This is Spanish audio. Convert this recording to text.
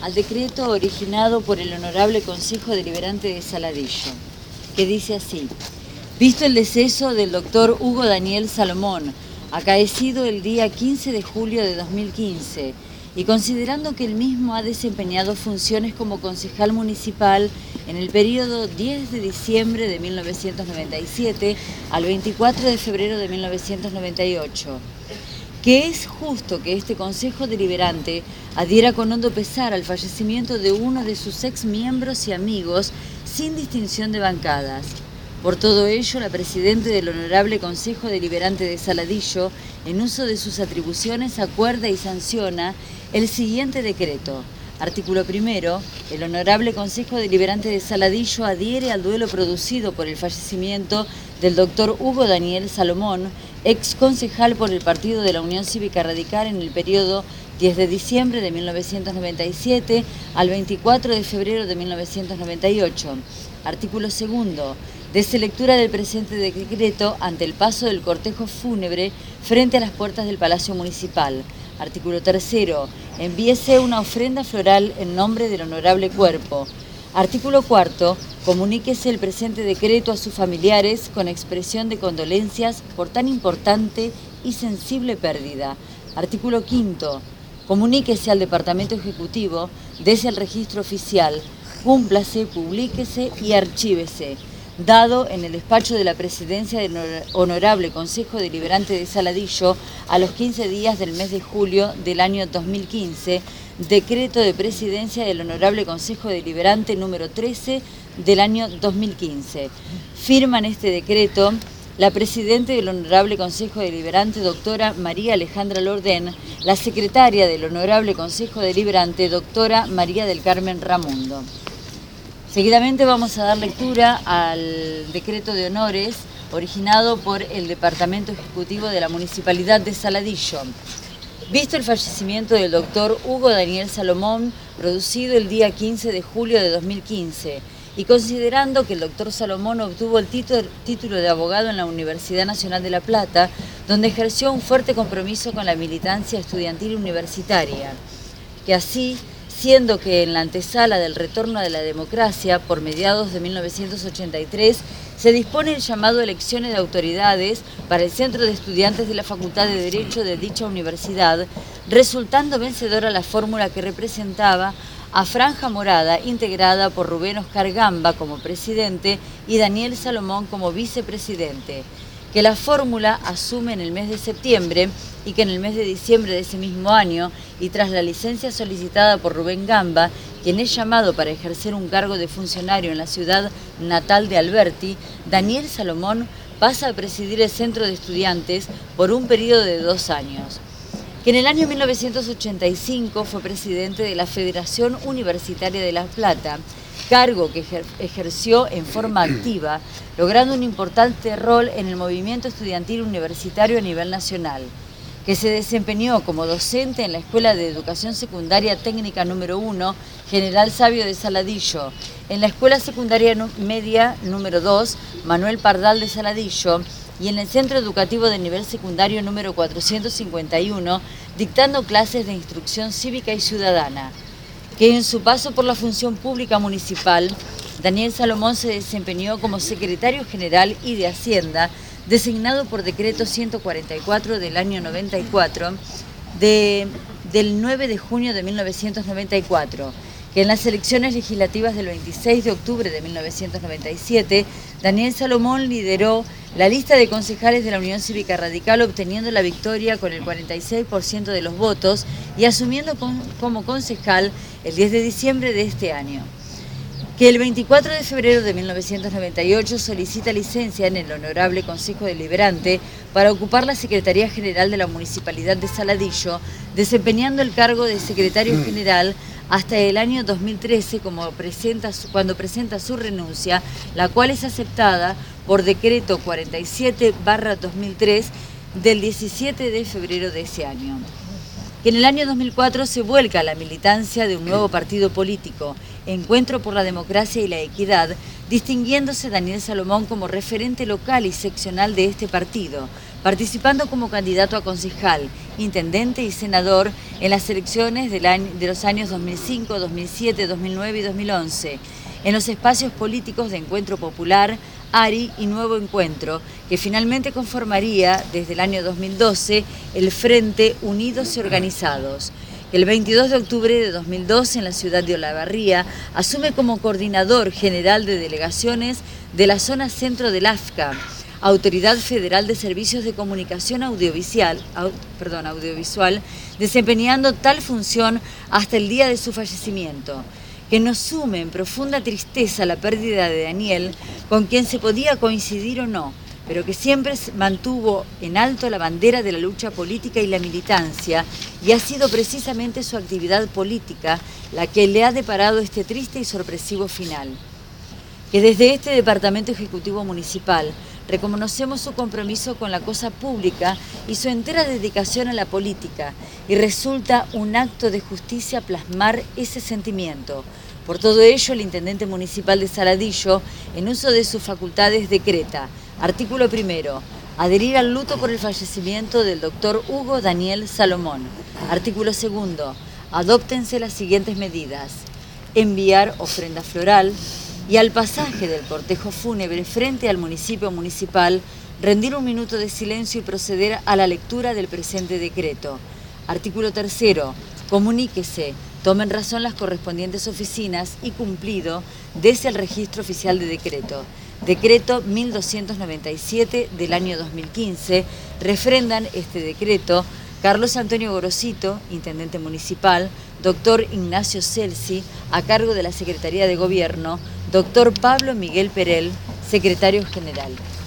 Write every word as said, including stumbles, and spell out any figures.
al decreto originado por el Honorable Consejo Deliberante de Saladillo, que dice así: visto el deceso del doctor Hugo Daniel Salomón, acaecido el día quince de julio de dos mil quince, y considerando que el mismo ha desempeñado funciones como concejal municipal en el periodo diez de diciembre de mil novecientos noventa y siete al veinticuatro de febrero de mil novecientos noventa y ocho, que es justo que este Consejo Deliberante adhiera con hondo pesar al fallecimiento de uno de sus ex miembros y amigos sin distinción de bancadas. Por todo ello, la Presidenta del Honorable Consejo Deliberante de Saladillo, en uso de sus atribuciones, acuerda y sanciona el siguiente decreto. Artículo primero. El Honorable Consejo Deliberante de Saladillo adhiere al duelo producido por el fallecimiento del doctor Hugo Daniel Salomón, ex concejal por el Partido de la Unión Cívica Radical en el periodo diez de diciembre de mil novecientos noventa y siete al veinticuatro de febrero de mil novecientos noventa y ocho. Artículo segundo. Dese lectura del presente decreto ante el paso del cortejo fúnebre frente a las puertas del Palacio Municipal. Artículo tercero. Envíese una ofrenda floral en nombre del honorable cuerpo. Artículo cuarto. Comuníquese el presente decreto a sus familiares con expresión de condolencias por tan importante y sensible pérdida. Artículo quinto. Comuníquese al Departamento Ejecutivo, dese al registro oficial, cúmplase, publíquese y archívese. Dado en el despacho de la Presidencia del Honorable Consejo Deliberante de Saladillo a los quince días del mes de julio del año dos mil quince, decreto de Presidencia del Honorable Consejo Deliberante número trece del año dos mil quince. Firman este decreto la Presidenta del Honorable Consejo Deliberante, doctora María Alejandra Lordén, la Secretaria del Honorable Consejo Deliberante, doctora María del Carmen Ramundo. Seguidamente vamos a dar lectura al decreto de honores originado por el Departamento Ejecutivo de la Municipalidad de Saladillo. Visto el fallecimiento del doctor Hugo Daniel Salomón, producido el día quince de julio de dos mil quince, y considerando que el doctor Salomón obtuvo el título de abogado en la Universidad Nacional de La Plata, donde ejerció un fuerte compromiso con la militancia estudiantil universitaria, que así, siendo que en la antesala del retorno de la democracia, por mediados de mil novecientos ochenta y tres, se dispone el llamado a elecciones de autoridades para el Centro de Estudiantes de la Facultad de Derecho de dicha universidad, resultando vencedora la fórmula que representaba a Franja Morada, integrada por Rubén Oscar Gamba como presidente y Daniel Salomón como vicepresidente, que la fórmula asume en el mes de septiembre y que en el mes de diciembre de ese mismo año, y tras la licencia solicitada por Rubén Gamba, quien es llamado para ejercer un cargo de funcionario en la ciudad natal de Alberti, Daniel Salomón pasa a presidir el Centro de Estudiantes por un periodo de dos años. Que en el año mil novecientos ochenta y cinco fue presidente de la Federación Universitaria de La Plata, cargo que ejerció en forma activa, logrando un importante rol en el movimiento estudiantil universitario a nivel nacional, que se desempeñó como docente en la Escuela de Educación Secundaria Técnica número uno, General Sabio de Saladillo, en la Escuela Secundaria Media número dos, Manuel Pardal de Saladillo, y en el Centro Educativo de Nivel Secundario número cuatrocientos cincuenta y uno, dictando clases de instrucción cívica y ciudadana. Que en su paso por la función pública municipal, Daniel Salomón se desempeñó como secretario general y de Hacienda, designado por decreto ciento cuarenta y cuatro del año noventa y cuatro, de, del nueve de junio de mil novecientos noventa y cuatro, que en las elecciones legislativas del veintiséis de octubre de mil novecientos noventa y siete, Daniel Salomón lideró la lista de concejales de la Unión Cívica Radical, obteniendo la victoria con el cuarenta y seis por ciento de los votos y asumiendo con, como concejal el diez de diciembre de este año. Que el veinticuatro de febrero de mil novecientos noventa y ocho solicita licencia en el Honorable Consejo Deliberante para ocupar la Secretaría General de la Municipalidad de Saladillo, desempeñando el cargo de Secretario General hasta el año dos mil trece, como presenta, cuando presenta su renuncia, la cual es aceptada por decreto cuarenta y siete barra dos mil tres del diecisiete de febrero de ese año. Que en el año dos mil cuatro se vuelca a la militancia de un nuevo partido político, Encuentro por la Democracia y la Equidad, distinguiéndose Daniel Salomón como referente local y seccional de este partido, participando como candidato a concejal, intendente y senador en las elecciones del año, de los años dos mil cinco, dos mil siete, dos mil nueve y dos mil once, en los espacios políticos de Encuentro Popular, A R I y Nuevo Encuentro, que finalmente conformaría desde el año dos mil doce el Frente Unidos y Organizados. El veintidós de octubre de dos mil doce, en la ciudad de Olavarría, asume como coordinador general de delegaciones de la zona centro del A F C A, Autoridad Federal de Servicios de Comunicación Audiovisual, au, perdón, audiovisual, desempeñando tal función hasta el día de su fallecimiento, que nos sume en profunda tristeza la pérdida de Daniel, con quien se podía coincidir o no, pero que siempre mantuvo en alto la bandera de la lucha política y la militancia, y ha sido precisamente su actividad política la que le ha deparado este triste y sorpresivo final. Que desde este Departamento Ejecutivo Municipal reconocemos su compromiso con la cosa pública y su entera dedicación a la política, y resulta un acto de justicia plasmar ese sentimiento. Por todo ello, el Intendente Municipal de Saladillo, en uso de sus facultades, decreta: artículo primero, adherir al luto por el fallecimiento del doctor Hugo Daniel Salomón. Artículo segundo, adóptense las siguientes medidas: enviar ofrenda floral, y al pasaje del cortejo fúnebre frente al municipio municipal, rendir un minuto de silencio y proceder a la lectura del presente decreto. Artículo tercero, comuníquese, tomen razón las correspondientes oficinas y cumplido, dese el registro oficial de decreto. Decreto mil doscientos noventa y siete del año dos mil quince, refrendan este decreto Carlos Antonio Gorosito, Intendente Municipal, doctor Ignacio Celsi, a cargo de la Secretaría de Gobierno, doctor Pablo Miguel Perel, Secretario General.